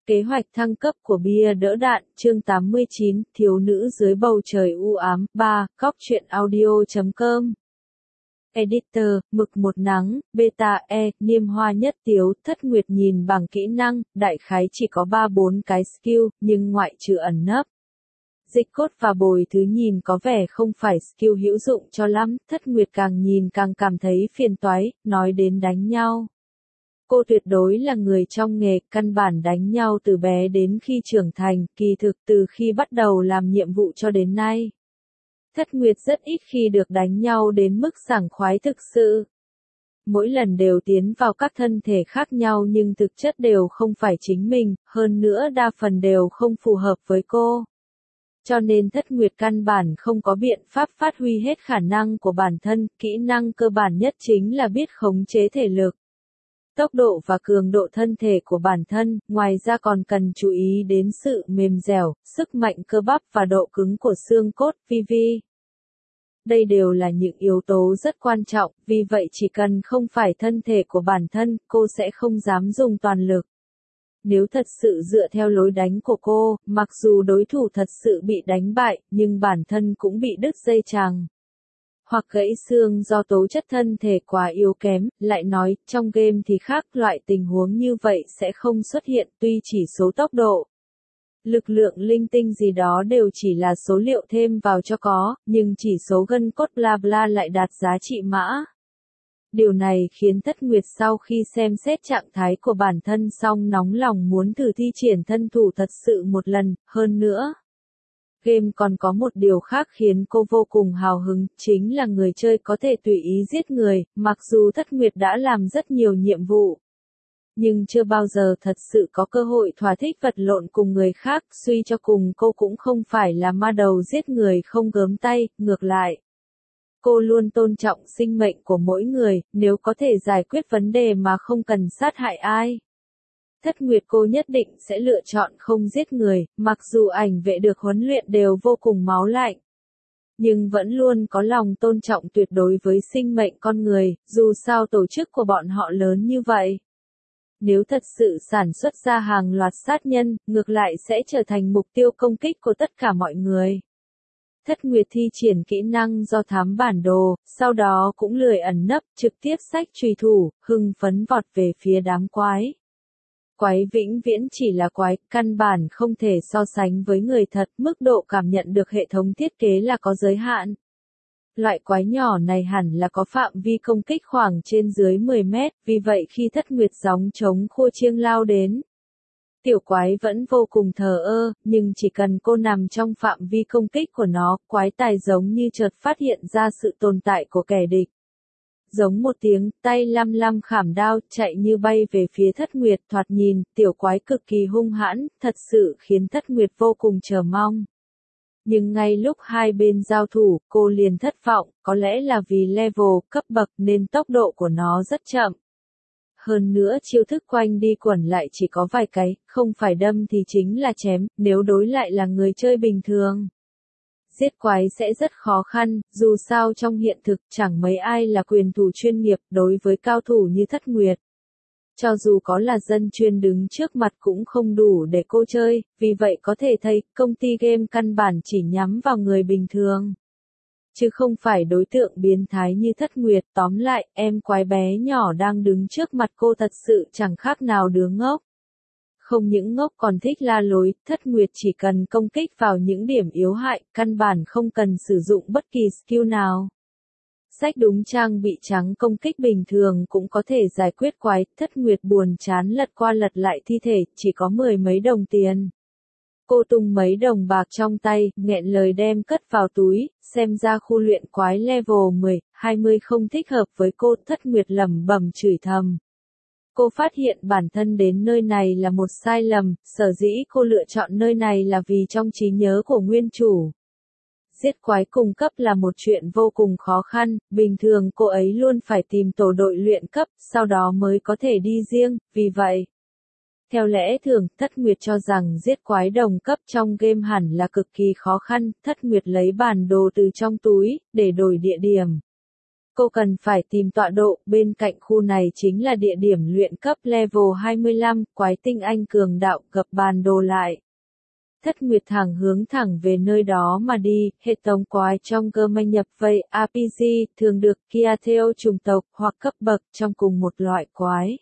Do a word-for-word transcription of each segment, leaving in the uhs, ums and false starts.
Kế hoạch thăng cấp của bia đỡ đạn, chương tám mươi chín, thiếu nữ dưới bầu trời u ám, ba, góc truyện audio chấm com. Editor, mực một nắng, beta E, niêm hoa nhất tiếu, Thất Nguyệt nhìn bảng kỹ năng, đại khái chỉ có ba bốn cái skill, nhưng ngoại trừ ẩn nấp. Dịch cốt và bồi thứ nhìn có vẻ không phải skill hữu dụng cho lắm, Thất Nguyệt càng nhìn càng cảm thấy phiền toái, nói đến đánh nhau. Cô tuyệt đối là người trong nghề, căn bản đánh nhau từ bé đến khi trưởng thành, kỳ thực từ khi bắt đầu làm nhiệm vụ cho đến nay. Thất Nguyệt rất ít khi được đánh nhau đến mức sảng khoái thực sự. Mỗi lần đều tiến vào các thân thể khác nhau nhưng thực chất đều không phải chính mình, hơn nữa đa phần đều không phù hợp với cô. Cho nên Thất Nguyệt căn bản không có biện pháp phát huy hết khả năng của bản thân, kỹ năng cơ bản nhất chính là biết khống chế thể lực, tốc độ và cường độ thân thể của bản thân, ngoài ra còn cần chú ý đến sự mềm dẻo, sức mạnh cơ bắp và độ cứng của xương cốt, vân vân. Đây đều là những yếu tố rất quan trọng, vì vậy chỉ cần không phải thân thể của bản thân, cô sẽ không dám dùng toàn lực. Nếu thật sự dựa theo lối đánh của cô, mặc dù đối thủ thật sự bị đánh bại, nhưng bản thân cũng bị đứt dây chằng hoặc gãy xương do tố chất thân thể quá yếu kém, lại nói, trong game thì khác, loại tình huống như vậy sẽ không xuất hiện, tuy chỉ số tốc độ, lực lượng linh tinh gì đó đều chỉ là số liệu thêm vào cho có, nhưng chỉ số gân cốt bla bla lại đạt giá trị mã. Điều này khiến Thất Nguyệt sau khi xem xét trạng thái của bản thân xong nóng lòng muốn thử thi triển thân thủ thật sự một lần, hơn nữa. Game còn có một điều khác khiến cô vô cùng hào hứng, chính là người chơi có thể tùy ý giết người, mặc dù Thất Nguyệt đã làm rất nhiều nhiệm vụ. Nhưng chưa bao giờ thật sự có cơ hội thỏa thích vật lộn cùng người khác, suy cho cùng cô cũng không phải là ma đầu giết người không gớm tay, ngược lại. Cô luôn tôn trọng sinh mệnh của mỗi người, nếu có thể giải quyết vấn đề mà không cần sát hại ai. Thất Nguyệt cô nhất định sẽ lựa chọn không giết người, mặc dù ảnh vệ được huấn luyện đều vô cùng máu lạnh. Nhưng vẫn luôn có lòng tôn trọng tuyệt đối với sinh mệnh con người, dù sao tổ chức của bọn họ lớn như vậy. Nếu thật sự sản xuất ra hàng loạt sát nhân, ngược lại sẽ trở thành mục tiêu công kích của tất cả mọi người. Thất Nguyệt thi triển kỹ năng do thám bản đồ, sau đó cũng lười ẩn nấp, trực tiếp xách chùy thủ, hưng phấn vọt về phía đám quái. Quái vĩnh viễn chỉ là quái, căn bản không thể so sánh với người thật, mức độ cảm nhận được hệ thống thiết kế là có giới hạn. Loại quái nhỏ này hẳn là có phạm vi công kích khoảng trên dưới mười mét, vì vậy khi Thất Nguyệt gióng trống khua chiêng lao đến, tiểu quái vẫn vô cùng thờ ơ, nhưng chỉ cần cô nằm trong phạm vi công kích của nó, quái tài giống như chợt phát hiện ra sự tồn tại của kẻ địch. Giống một tiếng, tay lăm lăm khảm đao, chạy như bay về phía Thất Nguyệt, thoạt nhìn, tiểu quái cực kỳ hung hãn, thật sự khiến Thất Nguyệt vô cùng chờ mong. Nhưng ngay lúc hai bên giao thủ, cô liền thất vọng, có lẽ là vì level, cấp bậc nên tốc độ của nó rất chậm. Hơn nữa chiêu thức quanh đi quẩn lại chỉ có vài cái, không phải đâm thì chính là chém, nếu đối lại là người chơi bình thường. Giết quái sẽ rất khó khăn, dù sao trong hiện thực chẳng mấy ai là quyền thủ chuyên nghiệp đối với cao thủ như Thất Nguyệt. Cho dù có là dân chuyên đứng trước mặt cũng không đủ để cô chơi, vì vậy có thể thấy công ty game căn bản chỉ nhắm vào người bình thường. Chứ không phải đối tượng biến thái như Thất Nguyệt, tóm lại, em quái bé nhỏ đang đứng trước mặt cô thật sự chẳng khác nào đứa ngốc. Không những ngốc còn thích la lối, Thất Nguyệt chỉ cần công kích vào những điểm yếu hại, căn bản không cần sử dụng bất kỳ skill nào. Sách đúng trang bị trắng công kích bình thường cũng có thể giải quyết quái, Thất Nguyệt buồn chán lật qua lật lại thi thể, chỉ có mười mấy đồng tiền. Cô tung mấy đồng bạc trong tay, nghẹn lời đem cất vào túi, xem ra khu luyện quái level mười, hai mươi không thích hợp với cô, Thất Nguyệt lẩm bẩm chửi thầm. Cô phát hiện bản thân đến nơi này là một sai lầm, sở dĩ cô lựa chọn nơi này là vì trong trí nhớ của nguyên chủ. Giết quái cùng cấp là một chuyện vô cùng khó khăn, bình thường cô ấy luôn phải tìm tổ đội luyện cấp, sau đó mới có thể đi riêng, vì vậy. Theo lẽ thường, Thất Nguyệt cho rằng giết quái đồng cấp trong game hẳn là cực kỳ khó khăn, Thất Nguyệt lấy bản đồ từ trong túi, để đổi địa điểm. Cô cần phải tìm tọa độ, bên cạnh khu này chính là địa điểm luyện cấp level hai mươi lăm, quái tinh anh cường đạo, gập bản đồ lại. Thất Nguyệt thẳng hướng thẳng về nơi đó mà đi, hệ thống quái trong cơ manh nhập vây rờ pê giê thường được kia theo chủng tộc hoặc cấp bậc trong cùng một loại quái.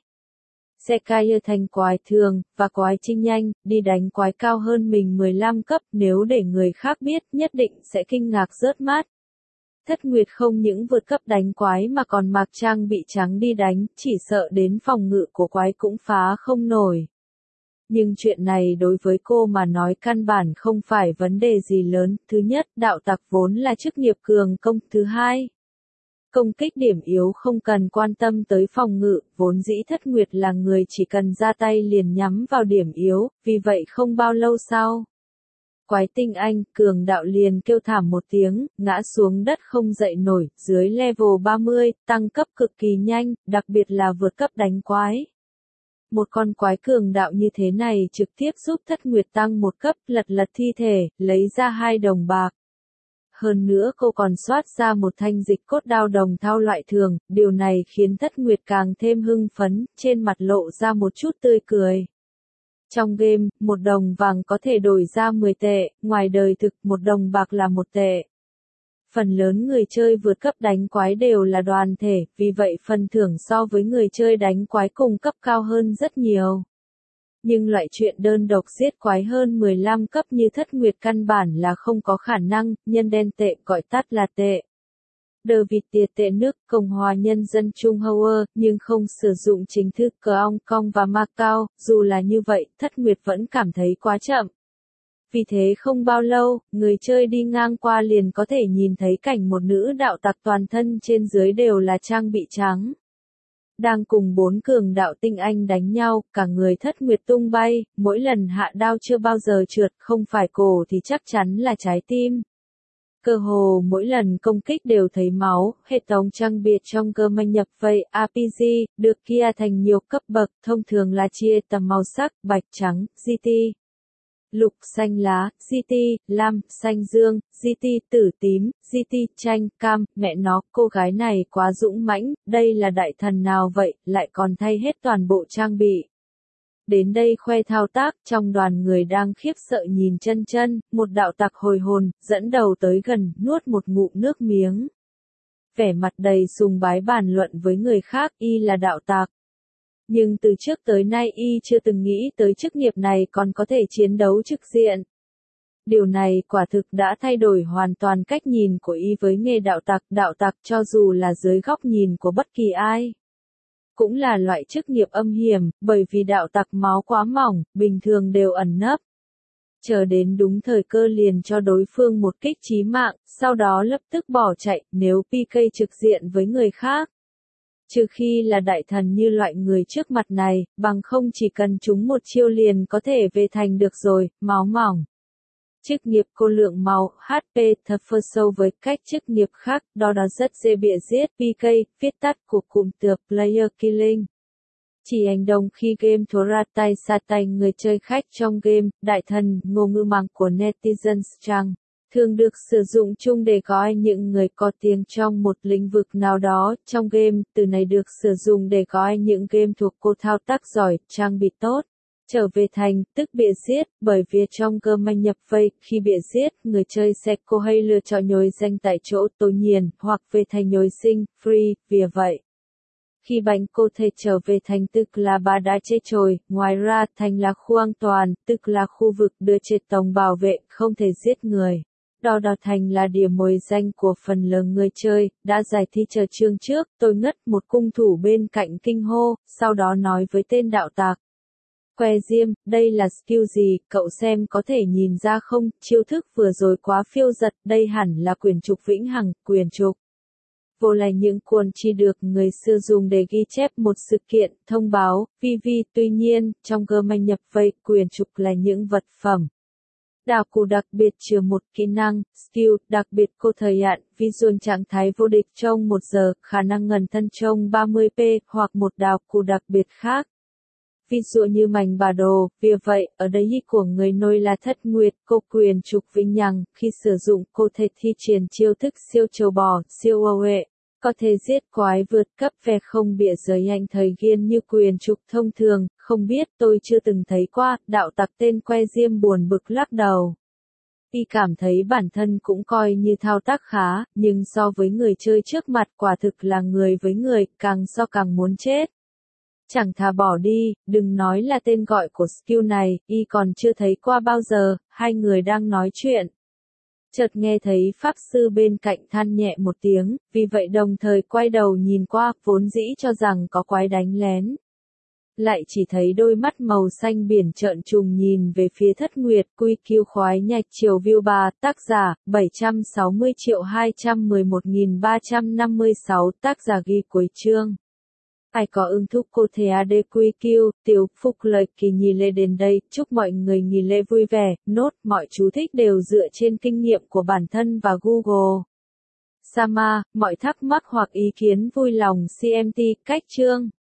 Sẽ cai thành quái thường, và quái trinh nhanh, đi đánh quái cao hơn mình mười lăm cấp, nếu để người khác biết nhất định sẽ kinh ngạc rớt mát. Thất Nguyệt không những vượt cấp đánh quái mà còn mặc trang bị trắng đi đánh, chỉ sợ đến phòng ngự của quái cũng phá không nổi. Nhưng chuyện này đối với cô mà nói căn bản không phải vấn đề gì lớn. Thứ nhất, đạo tặc vốn là chức nghiệp cường công. Thứ hai, công kích điểm yếu không cần quan tâm tới phòng ngự, vốn dĩ Thất Nguyệt là người chỉ cần ra tay liền nhắm vào điểm yếu, vì vậy không bao lâu sau. Quái tinh anh, cường đạo liền kêu thảm một tiếng, ngã xuống đất không dậy nổi, dưới level ba mươi, tăng cấp cực kỳ nhanh, đặc biệt là vượt cấp đánh quái. Một con quái cường đạo như thế này trực tiếp giúp Thất Nguyệt tăng một cấp, lật lật thi thể, lấy ra hai đồng bạc. Hơn nữa cô còn soát ra một thanh dịch cốt đao đồng thau loại thường, điều này khiến Thất Nguyệt càng thêm hưng phấn, trên mặt lộ ra một chút tươi cười. Trong game, một đồng vàng có thể đổi ra mười tệ, ngoài đời thực một đồng bạc là một tệ. Phần lớn người chơi vượt cấp đánh quái đều là đoàn thể, vì vậy phần thưởng so với người chơi đánh quái cùng cấp cao hơn rất nhiều. Nhưng loại chuyện đơn độc giết quái hơn mười lăm cấp như Thất Nguyệt căn bản là không có khả năng, nhân đen tệ gọi tắt là tệ. Đờ vịt tiệt tệ nước Cộng hòa Nhân dân Trung Hoa, nhưng không sử dụng chính thức cờ Hong Kong và Macau, dù là như vậy, Thất Nguyệt vẫn cảm thấy quá chậm. Vì thế không bao lâu, người chơi đi ngang qua liền có thể nhìn thấy cảnh một nữ đạo tặc toàn thân trên dưới đều là trang bị trắng. Đang cùng bốn cường đạo tinh anh đánh nhau, cả người Thất Nguyệt tung bay, mỗi lần hạ đao chưa bao giờ trượt, không phải cổ thì chắc chắn là trái tim. Cơ hồ mỗi lần công kích đều thấy máu, hệ thống trang bị trong cơ manh nhập vây rờ pê giê, được kia thành nhiều cấp bậc, thông thường là chia tầm màu sắc, bạch trắng, giê tê. Lục xanh lá, giê tê, lam, xanh dương, giê tê, tử tím, giê tê, chanh, cam, mẹ nó, cô gái này quá dũng mãnh, đây là đại thần nào vậy, lại còn thay hết toàn bộ trang bị. Đến đây khoe thao tác, trong đoàn người đang khiếp sợ nhìn chân chân, một đạo tặc hồi hồn, dẫn đầu tới gần, nuốt một ngụm nước miếng. Vẻ mặt đầy sùng bái bàn luận với người khác, y là đạo tặc. Nhưng từ trước tới nay y chưa từng nghĩ tới chức nghiệp này còn có thể chiến đấu trực diện. Điều này quả thực đã thay đổi hoàn toàn cách nhìn của y với nghề đạo tặc. Đạo tặc cho dù là dưới góc nhìn của bất kỳ ai, cũng là loại chức nghiệp âm hiểm, bởi vì đạo tặc máu quá mỏng, bình thường đều ẩn nấp. Chờ đến đúng thời cơ liền cho đối phương một kích chí mạng, sau đó lập tức bỏ chạy, nếu pê ca trực diện với người khác. Trừ khi là đại thần như loại người trước mặt này, bằng không chỉ cần chúng một chiêu liền có thể về thành được rồi, máu mỏng. Chức nghiệp cô lượng máu, hát pê, thập phơ sâu với cách chức nghiệp khác, đó đó rất dễ bịa giết, pê ca, viết tắt của cụm từ Player Killing. Chỉ hành động khi game thua ra tay xa tay người chơi khách trong game, đại thần, ngôn ngữ mạng của netizens rằng, thường được sử dụng chung để gọi những người có tiếng trong một lĩnh vực nào đó. Trong game, từ này được sử dụng để gọi những game thuộc cô thao tác giỏi, trang bị tốt. Trở về thành, tức bịa giết, bởi vì trong cơ manh nhập vây, khi bịa giết, người chơi sẽ cô hay lựa chọn nhồi danh tại chỗ tối nhiên, hoặc về thành nhồi sinh, free, vì vậy. Khi bánh cô thể trở về thành tức là bà đã chết trồi, ngoài ra thành là khu an toàn, tức là khu vực đưa chết tổng bảo vệ, không thể giết người. Đó đó thành là điểm mồi danh của phần lớn người chơi, đã giải thi chờ chương trước, tôi ngất một cung thủ bên cạnh kinh hô, sau đó nói với tên đạo tặc. Que diêm, đây là skill gì, cậu xem có thể nhìn ra không, chiêu thức vừa rồi quá phiêu giật, đây hẳn là quyền trục vĩnh hằng, quyền trục. Vô là những cuốn chỉ được người xưa dùng để ghi chép một sự kiện, thông báo, vê vê, tuy nhiên, trong cơ manh nhập vây, quyền trục là những vật phẩm. Đào cụ đặc biệt chứa một kỹ năng, skill, đặc biệt cô thời hạn, visual trạng thái vô địch trong một giờ, khả năng ngần thân trong ba mươi p, hoặc một đào cụ đặc biệt khác. Ví dụ như mảnh bà đồ, vì vậy, ở đây ý của người nôi là Thất Nguyệt, cô quyền trục vĩnh hằng, khi sử dụng cô thể thi triển chiêu thức siêu trâu bò, siêu âu huệ. có thể giết quái vượt cấp về không bịa giới anh thời ghiên như quyền trục thông thường, không biết tôi chưa từng thấy qua, đạo tặc tên que diêm buồn bực lắc đầu. Y cảm thấy bản thân cũng coi như thao tác khá, nhưng so với người chơi trước mặt quả thực là người với người, càng so càng muốn chết. Chẳng thà bỏ đi, đừng nói là tên gọi của skill này, Y còn chưa thấy qua bao giờ, hai người đang nói chuyện. Chợt nghe thấy pháp sư bên cạnh than nhẹ một tiếng, vì vậy đồng thời quay đầu nhìn qua, vốn dĩ cho rằng có quái đánh lén. Lại chỉ thấy đôi mắt màu xanh biển trợn trùng nhìn về phía Thất Nguyệt, quy kiêu khoái nhạch chiều view ba, tác giả, bảy trăm sáu mươi triệu hai trăm mười một nghìn ba trăm năm mươi sáu, tác giả ghi cuối chương. Ai có ưng thúc cô thể ad quy kiêu, tiểu phúc lời kỳ nghỉ lễ đến đây, chúc mọi người nghỉ lễ vui vẻ, nốt, mọi chú thích đều dựa trên kinh nghiệm của bản thân và Google. Sama, mọi thắc mắc hoặc ý kiến vui lòng xê em tê, cách chương.